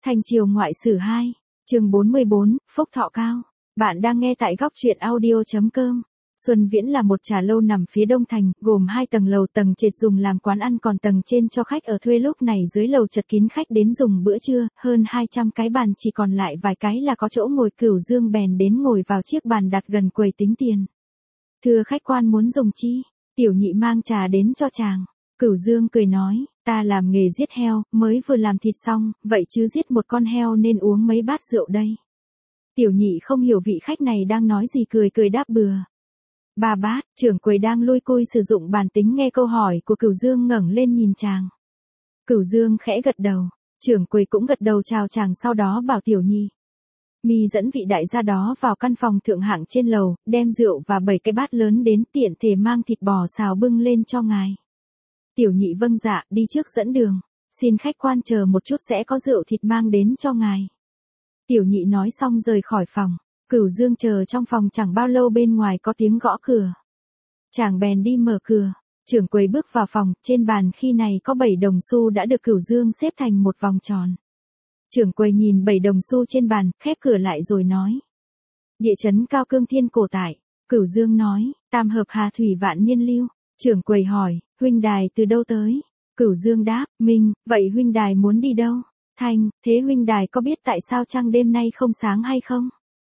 Thanh Triều Ngoại Sử 2, chương 44, Phúc Thọ Cao. Bạn đang nghe tại góc truyện audio.com. Xuân Viễn là một trà lâu nằm phía đông thành, gồm 2 tầng lầu, tầng trệt dùng làm quán ăn còn tầng trên cho khách ở thuê. Lúc này dưới lầu chật kín khách đến dùng bữa trưa, hơn 200 cái bàn chỉ còn lại vài cái là có chỗ ngồi. Cửu Dương bèn đến ngồi vào chiếc bàn đặt gần quầy tính tiền. Thưa khách quan muốn dùng chi? Tiểu Nhị mang trà đến cho chàng. Cửu Dương cười nói, ta làm nghề giết heo, mới vừa làm thịt xong, vậy chứ giết một con heo nên uống mấy bát rượu đây. Tiểu Nhị không hiểu vị khách này đang nói gì, cười đáp bừa. 3 bát. Trưởng quầy đang lui cui sử dụng bàn tính nghe câu hỏi của Cửu Dương ngẩng lên nhìn chàng. Cửu Dương khẽ gật đầu, trưởng quầy cũng gật đầu chào chàng, sau đó bảo Tiểu Nhị, mi dẫn vị đại gia đó vào căn phòng thượng hạng trên lầu, đem rượu và 7 cái bát lớn đến, tiện thể mang thịt bò xào bưng lên cho ngài. Tiểu Nhị vâng dạ, đi trước dẫn đường, xin khách quan chờ một chút sẽ có rượu thịt mang đến cho ngài. Tiểu Nhị nói xong rời khỏi phòng. Cửu Dương chờ trong phòng chẳng bao lâu bên ngoài có tiếng gõ cửa. Chàng bèn đi mở cửa. Trưởng quầy bước vào phòng, trên bàn khi này có 7 đồng xu đã được Cửu Dương xếp thành một vòng tròn. Trưởng quầy nhìn 7 đồng xu trên bàn, khép cửa lại rồi nói. Địa chấn Cao Cương Thiên cổ tại. Cửu Dương nói, tam hợp Hà Thủy vạn niên lưu. Trưởng quầy hỏi, huynh đài từ đâu tới? Cửu Dương đáp, Minh, vậy huynh đài muốn đi đâu? Thanh, thế huynh đài có biết tại sao trăng đêm nay không sáng hay không?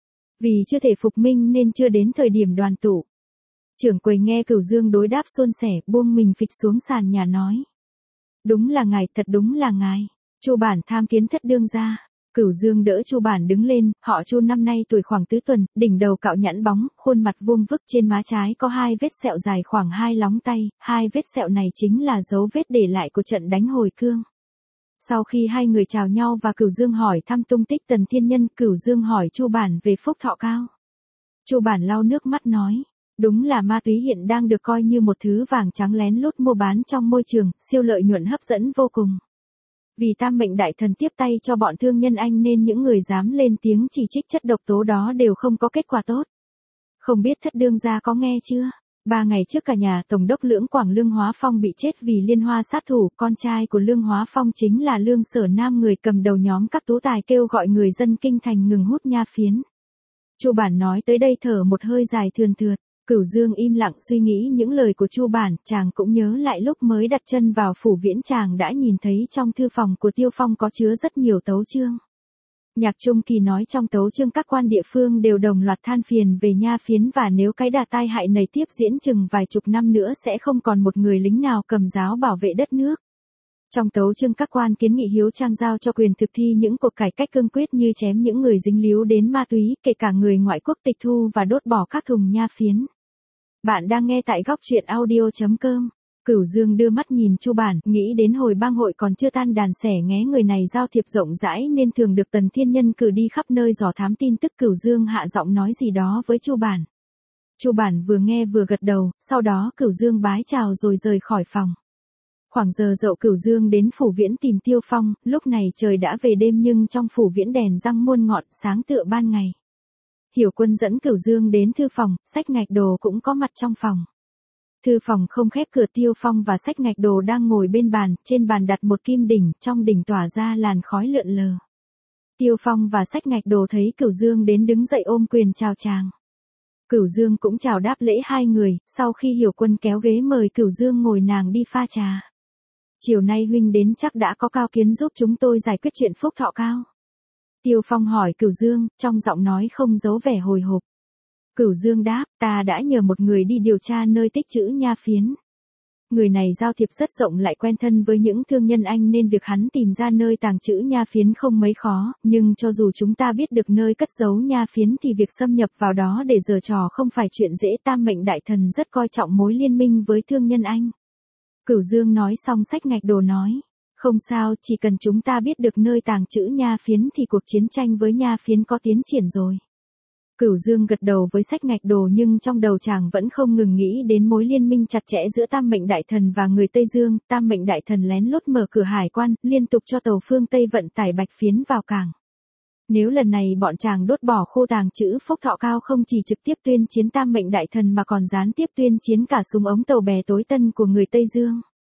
Vì chưa thể phục minh nên chưa đến thời điểm đoàn tụ. Trưởng quầy nghe Cửu Dương đối đáp suôn sẻ, buông mình phịch xuống sàn nhà nói. Đúng là ngài, thật đúng là ngài. Chu Bản tham kiến thất đương gia. Cửu Dương đỡ Chu Bản đứng lên, họ Chu năm nay tuổi khoảng tứ tuần, đỉnh đầu cạo nhẵn bóng, khuôn mặt vuông vức, trên má trái có 2 vết sẹo dài khoảng 2 lóng tay, 2 vết sẹo này chính là dấu vết để lại của trận đánh hồi cương. Sau khi hai người chào nhau và Cửu Dương hỏi thăm tung tích Tần Thiên Nhân, Cửu Dương hỏi Chu Bản về Phúc Thọ Cao. Chu Bản lau nước mắt nói, đúng là ma túy hiện đang được coi như một thứ vàng trắng lén lút mua bán trong môi trường, siêu lợi nhuận hấp dẫn vô cùng. Vì Tam Mệnh Đại Thần tiếp tay cho bọn thương nhân Anh nên những người dám lên tiếng chỉ trích chất độc tố đó đều không có kết quả tốt. Không biết thất đương gia có nghe chưa? 3 ngày trước cả nhà Tổng đốc Lưỡng Quảng Lương Hóa Phong bị chết vì liên hoa sát thủ, con trai của Lương Hóa Phong chính là Lương Sở Nam, người cầm đầu nhóm các tú tài kêu gọi người dân kinh thành ngừng hút nha phiến. Chu Bản nói tới đây thở một hơi dài thườn thượt. Cửu Dương im lặng suy nghĩ những lời của Chu Bản, chàng cũng nhớ lại lúc mới đặt chân vào phủ Viễn chàng đã nhìn thấy trong thư phòng của Tiêu Phong có chứa rất nhiều tấu chương. Nhạc Trung Kỳ nói trong tấu chương các quan địa phương đều đồng loạt than phiền về nha phiến và nếu cái đà tai hại này tiếp diễn chừng vài chục năm nữa sẽ không còn một người lính nào cầm giáo bảo vệ đất nước. Trong tấu chương các quan kiến nghị Hiếu Trang giao cho quyền thực thi những cuộc cải cách cương quyết như chém những người dính líu đến ma túy, kể cả người ngoại quốc, tịch thu và đốt bỏ các thùng nha phiến. Bạn đang nghe tại góc truyện audio.com. Cửu Dương đưa mắt nhìn Chu Bản, nghĩ đến hồi bang hội còn chưa tan đàn xẻ nghé, người này giao thiệp rộng rãi nên thường được Tần Thiên Nhân cử đi khắp nơi dò thám tin tức. Cửu Dương hạ giọng nói gì đó với Chu Bản. Chu Bản vừa nghe vừa gật đầu, sau đó Cửu Dương bái chào rồi rời khỏi phòng. Khoảng giờ dậu Cửu Dương đến phủ Viễn tìm Tiêu Phong, lúc này trời đã về đêm nhưng trong phủ Viễn đèn răng muôn ngọn, sáng tựa ban ngày. Hiểu Quân dẫn Cửu Dương đến thư phòng, Sách Ngạch Đồ cũng có mặt trong phòng. Thư phòng không khép cửa, Tiêu Phong và Sách Ngạch Đồ đang ngồi bên bàn, trên bàn đặt một kim đỉnh, trong đỉnh tỏa ra làn khói lượn lờ. Tiêu Phong và Sách Ngạch Đồ thấy Cửu Dương đến đứng dậy ôm quyền chào chàng. Cửu Dương cũng chào đáp lễ hai người, sau khi Hiểu Quân kéo ghế mời Cửu Dương ngồi, nàng đi pha trà. Chiều nay huynh đến chắc đã có cao kiến giúp chúng tôi giải quyết chuyện Phúc Thọ Cao. Tiêu Phong hỏi Cửu Dương, trong giọng nói không giấu vẻ hồi hộp. Cửu Dương đáp, ta đã nhờ một người đi điều tra nơi tích trữ nha phiến. Người này giao thiệp rất rộng lại quen thân với những thương nhân Anh nên việc hắn tìm ra nơi tàng trữ nha phiến không mấy khó, nhưng cho dù chúng ta biết được nơi cất giấu nha phiến thì việc xâm nhập vào đó để giở trò không phải chuyện dễ. Tam Mệnh Đại Thần rất coi trọng mối liên minh với thương nhân Anh. Cửu Dương nói xong Sách Ngạch Đồ nói, không sao, chỉ cần chúng ta biết được nơi tàng trữ nha phiến thì cuộc chiến tranh với nha phiến có tiến triển rồi. Cửu Dương gật đầu với Sách Ngạch Đồ nhưng trong đầu chàng vẫn không ngừng nghĩ đến mối liên minh chặt chẽ giữa Tam Mệnh Đại Thần và người Tây Dương. Tam Mệnh Đại Thần lén lút mở cửa hải quan, liên tục cho tàu phương Tây vận tải bạch phiến vào cảng. Nếu lần này bọn chàng đốt bỏ khu tàng trữ Phúc Thọ Cao không chỉ trực tiếp tuyên chiến Tam Mệnh Đại Thần mà còn gián tiếp tuyên chiến cả súng ống tàu bè tối tân của người Tây Dương.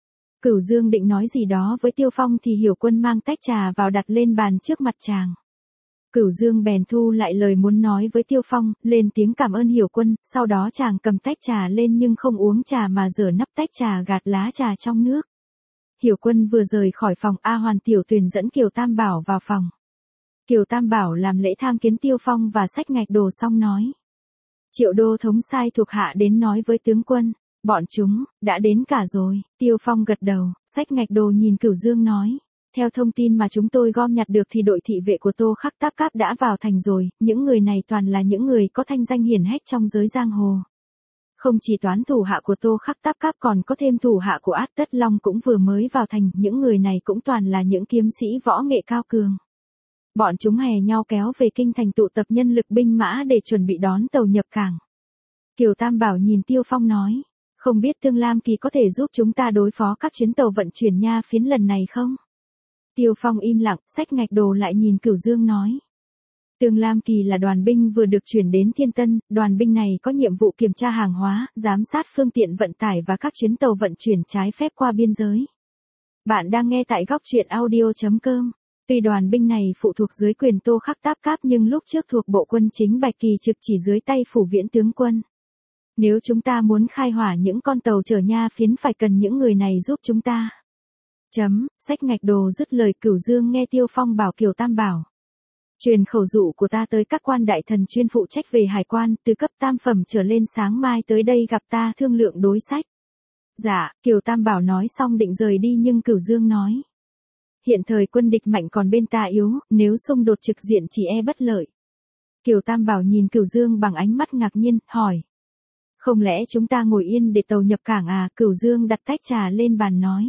Cửu Dương định nói gì đó với Tiêu Phong thì Hiểu Quân mang tách trà vào đặt lên bàn trước mặt chàng. Cửu Dương bèn thu lại lời muốn nói với Tiêu Phong, lên tiếng cảm ơn Hiểu Quân, sau đó chàng cầm tách trà lên nhưng không uống trà mà rửa nắp tách trà gạt lá trà trong nước. Hiểu Quân vừa rời khỏi phòng, A Hoàn Tiểu Tuyền dẫn Kiều Tam Bảo vào phòng. Kiều Tam Bảo làm lễ tham kiến Tiêu Phong và xách ngạch đồ xong nói. Triệu đô thống sai thuộc hạ đến nói với tướng quân, bọn chúng, đã đến cả rồi. Tiêu Phong gật đầu, xách ngạch đồ nhìn Cửu Dương nói. Theo thông tin mà chúng tôi gom nhặt được thì đội thị vệ của Tô Khắc Táp Cáp đã vào thành rồi, những người này toàn là những người có thanh danh hiển hách trong giới giang hồ. Không chỉ toán thủ hạ của Tô Khắc Táp Cáp còn có thêm thủ hạ của Át Tất Long cũng vừa mới vào thành, những người này cũng toàn là những kiếm sĩ võ nghệ cao cường. Bọn chúng hè nhau kéo về kinh thành tụ tập nhân lực binh mã để chuẩn bị đón tàu nhập cảng. Kiều Tam Bảo nhìn Tiêu Phong nói, không biết Tương Lam Kỳ có thể giúp chúng ta đối phó các chuyến tàu vận chuyển nha phiến lần này không? Tiêu Phong im lặng, xách ngạch đồ lại nhìn Cửu Dương nói. Tương Lam Kỳ là đoàn binh vừa được chuyển đến Thiên Tân, đoàn binh này có nhiệm vụ kiểm tra hàng hóa, giám sát phương tiện vận tải và các chuyến tàu vận chuyển trái phép qua biên giới. Bạn đang nghe tại góc truyện audio.com. Tuy đoàn binh này phụ thuộc dưới quyền Tô Khắc Táp Cáp nhưng lúc trước thuộc bộ quân chính Bạch Kỳ trực chỉ dưới tay Phủ Viễn tướng quân. Nếu chúng ta muốn khai hỏa những con tàu chở nha phiến phải cần những người này giúp chúng ta. Xách ngạch đồ dứt lời. Cửu Dương nghe Tiêu Phong bảo Kiều Tam Bảo. Truyền khẩu dụ của ta tới các quan đại thần chuyên phụ trách về hải quan, từ cấp tam phẩm trở lên sáng mai tới đây gặp ta thương lượng đối sách. Dạ, Kiều Tam Bảo nói xong định rời đi nhưng Cửu Dương nói. Hiện thời quân địch mạnh còn bên ta yếu, nếu xung đột trực diện chỉ e bất lợi. Kiều Tam Bảo nhìn Cửu Dương bằng ánh mắt ngạc nhiên, hỏi. Không lẽ chúng ta ngồi yên để tàu nhập cảng à? Cửu Dương đặt tách trà lên bàn nói.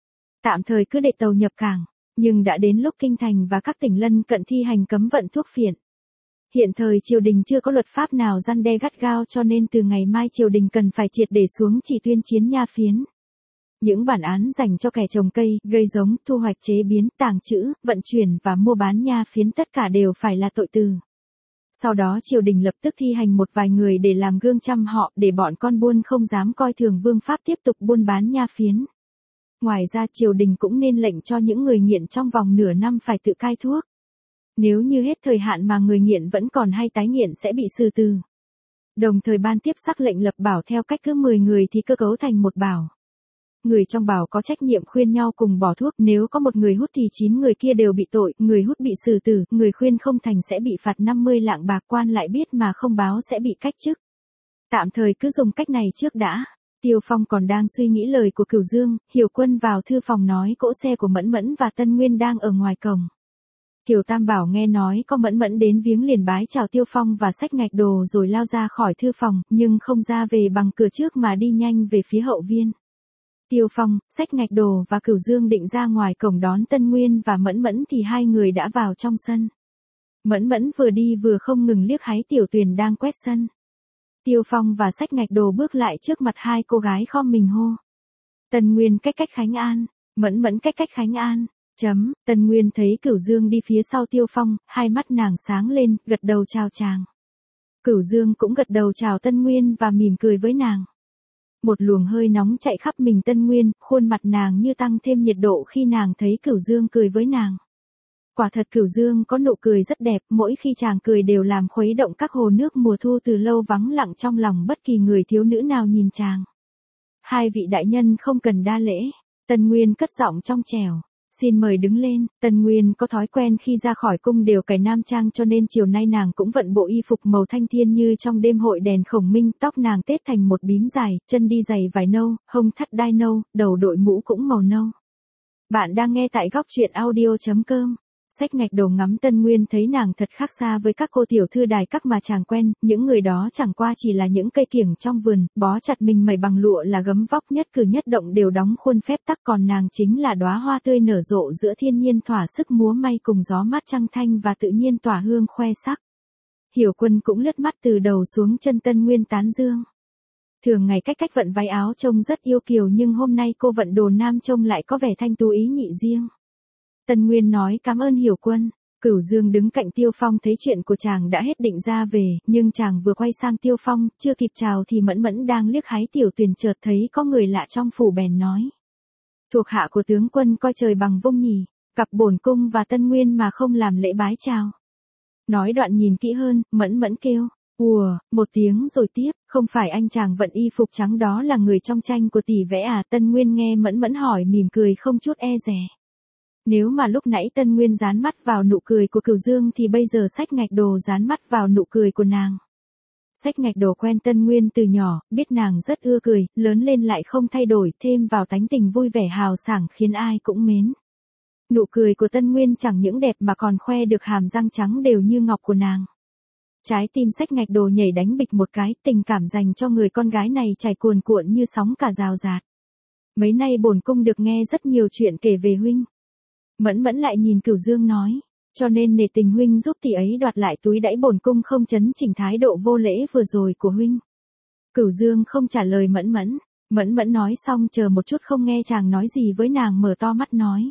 Tạm thời cứ để tàu nhập cảng, nhưng đã đến lúc kinh thành và các tỉnh lân cận thi hành cấm vận thuốc phiện. Hiện thời triều đình chưa có luật pháp nào răn đe gắt gao cho nên từ ngày mai triều đình cần phải triệt để xuống chỉ tuyên chiến nha phiến. Những bản án dành cho kẻ trồng cây, gây giống, thu hoạch chế biến, tàng trữ, vận chuyển và mua bán nha phiến tất cả đều phải là tội từ. Sau đó triều đình lập tức thi hành một vài người để làm gương trăm họ để bọn con buôn không dám coi thường vương pháp tiếp tục buôn bán nha phiến. Ngoài ra triều đình cũng nên lệnh cho những người nghiện trong vòng nửa năm phải tự cai thuốc. Nếu như hết thời hạn mà người nghiện vẫn còn hay tái nghiện sẽ bị xử tử. Đồng thời ban tiếp sắc lệnh lập bảo theo cách cứ 10 người thì cơ cấu thành một bảo. Người trong bảo có trách nhiệm khuyên nhau cùng bỏ thuốc, nếu có một người hút thì 9 người kia đều bị tội, người hút bị xử tử, người khuyên không thành sẽ bị phạt 50 lạng bạc, quan lại biết mà không báo sẽ bị cách chức. Tạm thời cứ dùng cách này trước đã. Tiêu Phong còn đang suy nghĩ lời của Cửu Dương, Hiểu Quân vào thư phòng nói cỗ xe của Mẫn Mẫn và Tân Nguyên đang ở ngoài cổng. Kiều Tam Bảo nghe nói có Mẫn Mẫn đến viếng liền bái chào Tiêu Phong và xách ngạch đồ rồi lao ra khỏi thư phòng, nhưng không ra về bằng cửa trước mà đi nhanh về phía hậu viên. Tiêu Phong, xách ngạch đồ và Cửu Dương định ra ngoài cổng đón Tân Nguyên và Mẫn Mẫn thì hai người đã vào trong sân. Mẫn Mẫn vừa đi vừa không ngừng liếc hái Tiểu Tuyền đang quét sân. Tiêu Phong và xách ngạch đồ bước lại trước mặt hai cô gái khom mình hô. Tân Nguyên cách khánh an, Mẫn Mẫn cách khánh an. Tân Nguyên thấy Cửu Dương đi phía sau Tiêu Phong, hai mắt nàng sáng lên, gật đầu chào chàng. Cửu Dương cũng gật đầu chào Tân Nguyên và mỉm cười với nàng. Một luồng hơi nóng chạy khắp mình Tân Nguyên, khuôn mặt nàng như tăng thêm nhiệt độ khi nàng thấy Cửu Dương cười với nàng. Quả thật Cửu Dương có nụ cười rất đẹp, mỗi khi chàng cười đều làm khuấy động các hồ nước mùa thu từ lâu vắng lặng trong lòng bất kỳ người thiếu nữ nào nhìn chàng. Hai vị đại nhân không cần đa lễ. Tân Nguyên cất giọng trong trẻo. Xin mời đứng lên. Tân Nguyên có thói quen khi ra khỏi cung đều cài nam trang cho nên chiều nay nàng cũng vận bộ y phục màu thanh thiên như trong đêm hội đèn khổng minh, tóc nàng tết thành một bím dài, chân đi giày vải nâu, hông thắt đai nâu, đầu đội mũ cũng màu nâu. Bạn đang nghe tại góc truyện audio.com. Xách ngạch đồ ngắm Tân Nguyên thấy nàng thật khác xa với các cô tiểu thư đài các mà chàng quen, những người đó chẳng qua chỉ là những cây kiểng trong vườn, bó chặt mình mẩy bằng lụa là gấm vóc nhất cử nhất động đều đóng khuôn phép tắc, còn nàng chính là đóa hoa tươi nở rộ giữa thiên nhiên thỏa sức múa may cùng gió mát trăng thanh và tự nhiên tỏa hương khoe sắc. Hiểu Quân cũng lướt mắt từ đầu xuống chân Tân Nguyên tán dương. Thường ngày cách vận váy áo trông rất yêu kiều nhưng hôm nay cô vận đồ nam trông lại có vẻ thanh tú ý nhị riêng. Tân Nguyên nói cảm ơn Hiểu Quân. Cửu Dương đứng cạnh Tiêu Phong thấy chuyện của chàng đã hết định ra về, nhưng chàng vừa quay sang Tiêu Phong, chưa kịp chào thì Mẫn Mẫn đang liếc hái Tiểu Tuyền chợt thấy có người lạ trong phủ bèn nói. Thuộc hạ của tướng quân coi trời bằng vung nhỉ, gặp bổn cung và Tân Nguyên mà không làm lễ bái chào. Nói đoạn nhìn kỹ hơn, Mẫn Mẫn kêu, ùa, một tiếng rồi tiếp, không phải anh chàng vận y phục trắng đó là người trong tranh của tỷ vẽ à? Tân Nguyên nghe Mẫn Mẫn hỏi mỉm cười không chút e dè. Nếu mà lúc nãy Tân Nguyên dán mắt vào nụ cười của Cửu Dương thì bây giờ Sách Ngạch Đồ dán mắt vào nụ cười của nàng. Sách Ngạch Đồ quen Tân Nguyên từ nhỏ, biết nàng rất ưa cười, lớn lên lại không thay đổi, thêm vào tánh tình vui vẻ hào sảng khiến ai cũng mến. Nụ cười của Tân Nguyên chẳng những đẹp mà còn khoe được hàm răng trắng đều như ngọc của nàng. Trái tim Sách Ngạch Đồ nhảy đánh bịch một cái, tình cảm dành cho người con gái này chảy cuồn cuộn như sóng cả rào rạt. Mấy nay bổn cung được nghe rất nhiều chuyện kể về huynh. Mẫn Mẫn lại nhìn Cửu Dương nói, cho nên nể tình huynh giúp tỷ ấy đoạt lại túi đãi bổn cung không chấn chỉnh thái độ vô lễ vừa rồi của huynh. Cửu Dương không trả lời Mẫn Mẫn. Mẫn Mẫn nói xong chờ một chút không nghe chàng nói gì với nàng mở to mắt nói.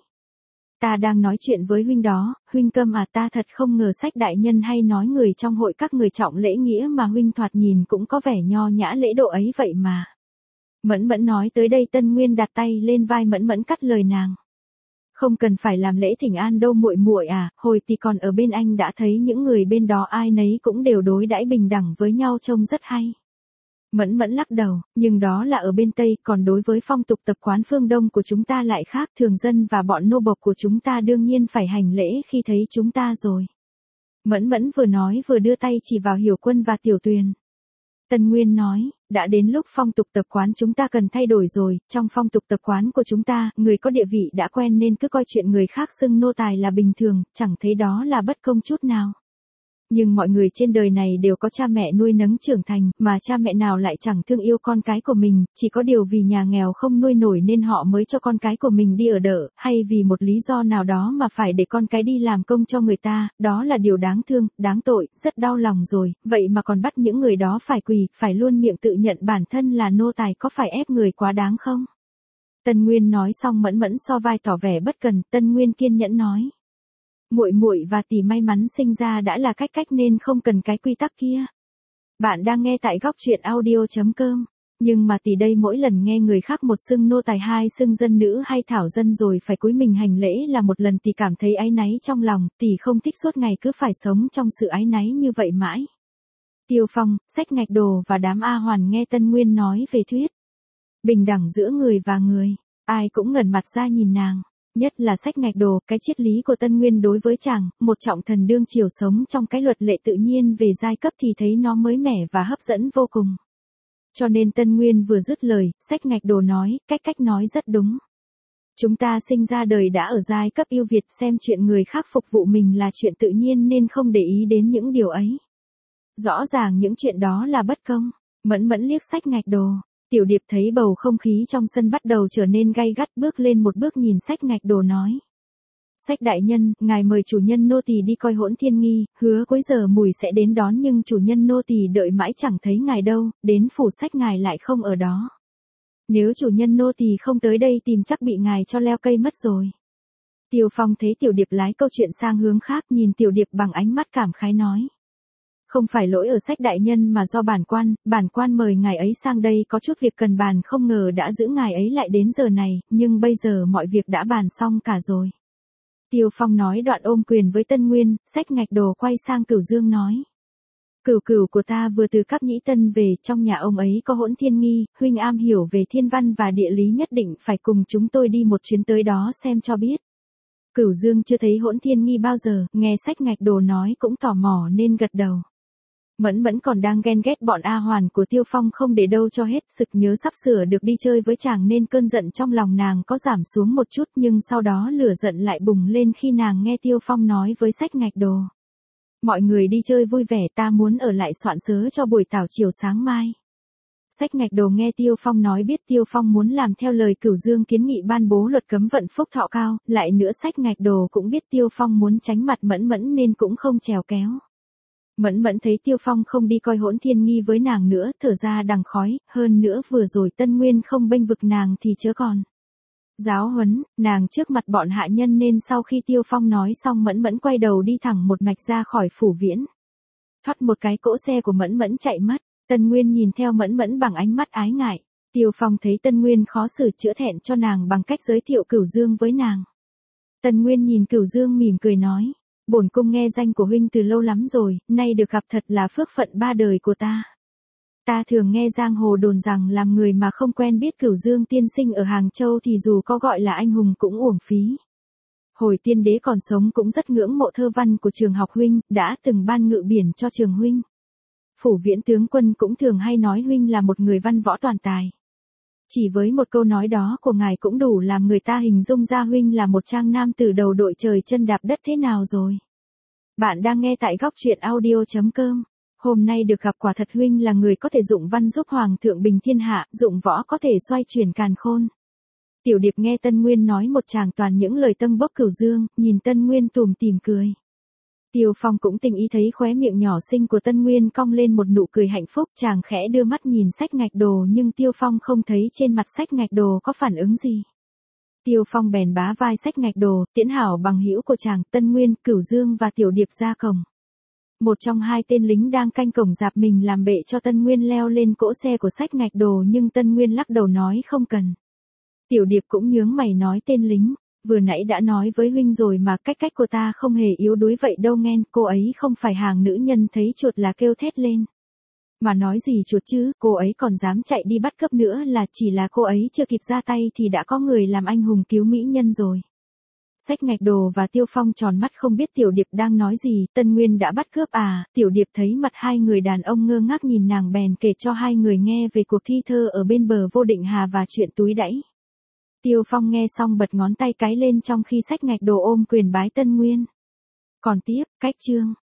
Ta đang nói chuyện với huynh đó, huynh câm à? Ta thật không ngờ Sách đại nhân hay nói người trong hội các người trọng lễ nghĩa mà huynh thoạt nhìn cũng có vẻ nho nhã lễ độ ấy vậy mà. Mẫn Mẫn nói tới đây Tân Nguyên đặt tay lên vai Mẫn Mẫn cắt lời nàng. Không cần phải làm lễ thỉnh an đâu muội muội à, hồi thì còn ở bên anh đã thấy những người bên đó ai nấy cũng đều đối đãi bình đẳng với nhau trông rất hay. Mẫn Mẫn lắc đầu, nhưng đó là ở bên Tây, còn đối với phong tục tập quán phương Đông của chúng ta lại khác, thường dân và bọn nô bộc của chúng ta đương nhiên phải hành lễ khi thấy chúng ta rồi. Mẫn Mẫn vừa nói vừa đưa tay chỉ vào Hiểu Quân và Tiểu Tuyền. Tân Nguyên nói, đã đến lúc phong tục tập quán chúng ta cần thay đổi rồi, trong phong tục tập quán của chúng ta, người có địa vị đã quen nên cứ coi chuyện người khác xưng nô tài là bình thường, chẳng thấy đó là bất công chút nào. Nhưng mọi người trên đời này đều có cha mẹ nuôi nấng trưởng thành, mà cha mẹ nào lại chẳng thương yêu con cái của mình, chỉ có điều vì nhà nghèo không nuôi nổi nên họ mới cho con cái của mình đi ở đợ, hay vì một lý do nào đó mà phải để con cái đi làm công cho người ta, đó là điều đáng thương, đáng tội, rất đau lòng rồi, vậy mà còn bắt những người đó phải quỳ, phải luôn miệng tự nhận bản thân là nô tài, có phải ép người quá đáng không? Tân Nguyên nói xong Mẫn Mẫn so vai tỏ vẻ bất cần, Tân Nguyên kiên nhẫn nói. Muội muội và tỷ may mắn sinh ra đã là cách nên không cần cái quy tắc kia. Bạn đang nghe tại góc truyện audio.com. Nhưng mà tỷ đây mỗi lần nghe người khác một xưng nô tài hai xưng dân nữ hay thảo dân rồi phải cúi mình hành lễ là một lần tỷ cảm thấy áy náy trong lòng, tỷ không thích suốt ngày cứ phải sống trong sự áy náy như vậy mãi. Tiêu Phong, Sách Ngạch Đồ và đám A Hoàn nghe Tân Nguyên nói về thuyết bình đẳng giữa người và người, ai cũng ngẩn mặt ra nhìn nàng. Nhất là Sách Ngạch Đồ, cái triết lý của Tân Nguyên đối với chàng, một trọng thần đương triều sống trong cái luật lệ tự nhiên về giai cấp thì thấy nó mới mẻ và hấp dẫn vô cùng. Cho nên Tân Nguyên vừa dứt lời, Sách Ngạch Đồ nói, cách nói rất đúng. Chúng ta sinh ra đời đã ở giai cấp ưu việt, xem chuyện người khác phục vụ mình là chuyện tự nhiên nên không để ý đến những điều ấy. Rõ ràng những chuyện đó là bất công. Mẫn Mẫn liếc Sách Ngạch Đồ. Tiểu Điệp thấy bầu không khí trong sân bắt đầu trở nên gay gắt, bước lên một bước nhìn Sách Ngạch Đồ nói. Sách đại nhân, ngài mời chủ nhân nô tỳ đi coi Hỗn Thiên Nghi, hứa cuối giờ mùi sẽ đến đón nhưng chủ nhân nô tỳ đợi mãi chẳng thấy ngài đâu, đến phủ sách ngài lại không ở đó. Nếu chủ nhân nô tỳ không tới đây tìm chắc bị ngài cho leo cây mất rồi. Tiêu Phong thấy Tiểu Điệp lái câu chuyện sang hướng khác, nhìn Tiểu Điệp bằng ánh mắt cảm khái nói. Không phải lỗi ở Sách đại nhân mà do bản quan mời ngài ấy sang đây có chút việc cần bàn, không ngờ đã giữ ngài ấy lại đến giờ này, nhưng bây giờ mọi việc đã bàn xong cả rồi. Tiêu Phong nói đoạn ôm quyền với Tân Nguyên, Sách Ngạch Đồ quay sang Cửu Dương nói. Cửu của ta vừa từ Cáp Nhĩ Tân về, trong nhà ông ấy có Hỗn Thiên Nghi, huynh am hiểu về thiên văn và địa lý nhất định phải cùng chúng tôi đi một chuyến tới đó xem cho biết. Cửu Dương chưa thấy Hỗn Thiên Nghi bao giờ, nghe Sách Ngạch Đồ nói cũng tò mò nên gật đầu. Mẫn Mẫn còn đang ghen ghét bọn A Hoàn của Tiêu Phong không để đâu cho hết, sực nhớ sắp sửa được đi chơi với chàng nên cơn giận trong lòng nàng có giảm xuống một chút, nhưng sau đó lửa giận lại bùng lên khi nàng nghe Tiêu Phong nói với Sách Ngạch Đồ. Mọi người đi chơi vui vẻ, ta muốn ở lại soạn sớ cho buổi tảo chiều sáng mai. Sách Ngạch Đồ nghe Tiêu Phong nói biết Tiêu Phong muốn làm theo lời Cửu Dương kiến nghị ban bố luật cấm vận phúc thọ cao, lại nữa Sách Ngạch Đồ cũng biết Tiêu Phong muốn tránh mặt Mẫn Mẫn nên cũng không trèo kéo. Mẫn Mẫn thấy Tiêu Phong không đi coi Hỗn Thiên Nghi với nàng nữa, thở ra đằng khói, hơn nữa vừa rồi Tân Nguyên không bênh vực nàng thì chớ còn giáo huấn nàng trước mặt bọn hạ nhân nên sau khi Tiêu Phong nói xong Mẫn Mẫn quay đầu đi thẳng một mạch ra khỏi phủ viễn. Thoát một cái cỗ xe của Mẫn Mẫn chạy mất, Tân Nguyên nhìn theo Mẫn Mẫn bằng ánh mắt ái ngại. Tiêu Phong thấy Tân Nguyên khó xử chữa thẹn cho nàng bằng cách giới thiệu Cửu Dương với nàng. Tân Nguyên nhìn Cửu Dương mỉm cười nói, bổn cung nghe danh của huynh từ lâu lắm rồi, nay được gặp thật là phước phận ba đời của ta. Ta thường nghe giang hồ đồn rằng làm người mà không quen biết Cửu Dương tiên sinh ở Hàng Châu thì dù có gọi là anh hùng cũng uổng phí. Hồi tiên đế còn sống cũng rất ngưỡng mộ thơ văn của Trường Học huynh, đã từng ban ngự biển cho Trường huynh. Phủ Viễn tướng quân cũng thường hay nói huynh là một người văn võ toàn tài. Chỉ với một câu nói đó của ngài cũng đủ làm người ta hình dung ra huynh là một trang nam tử đầu đội trời chân đạp đất thế nào rồi. Bạn đang nghe tại góc truyện audio.com. Hôm nay được gặp quả thật huynh là người có thể dụng văn giúp hoàng thượng bình thiên hạ, dụng võ có thể xoay chuyển càn khôn. Tiểu Điệp nghe Tân Nguyên nói một tràng toàn những lời tâng bốc Cửu Dương, nhìn Tân Nguyên tủm tỉm cười. Tiêu Phong cũng tình ý thấy khóe miệng nhỏ xinh của Tân Nguyên cong lên một nụ cười hạnh phúc, chàng khẽ đưa mắt nhìn sách ngạch đồ nhưng Tiêu Phong không thấy trên mặt sách ngạch đồ có phản ứng gì. Tiêu Phong bèn bá vai sách ngạch đồ, tiễn hảo bằng hữu của chàng, Tân Nguyên, Cửu Dương và Tiểu Điệp ra cổng. Một trong hai tên lính đang canh cổng dạp mình làm bệ cho Tân Nguyên leo lên cỗ xe của sách ngạch đồ nhưng Tân Nguyên lắc đầu nói không cần. Tiểu Điệp cũng nhướng mày nói tên lính, vừa nãy đã nói với huynh rồi mà cách của ta không hề yếu đuối vậy đâu nghen, cô ấy không phải hàng nữ nhân thấy chuột là kêu thét lên. Mà nói gì chuột chứ, cô ấy còn dám chạy đi bắt cướp nữa là chỉ là cô ấy chưa kịp ra tay thì đã có người làm anh hùng cứu mỹ nhân rồi. Sách ngạch đồ và Tiêu Phong tròn mắt không biết Tiểu Điệp đang nói gì, Tân Nguyên đã bắt cướp à, Tiểu Điệp thấy mặt hai người đàn ông ngơ ngác nhìn nàng bèn kể cho hai người nghe về cuộc thi thơ ở bên bờ Vô Định Hà và chuyện túi đẫy. Tiêu Phong nghe xong bật ngón tay cái lên trong khi sách ngạch đồ ôm quyền bái Tân Nguyên. Còn tiếp, cách chương.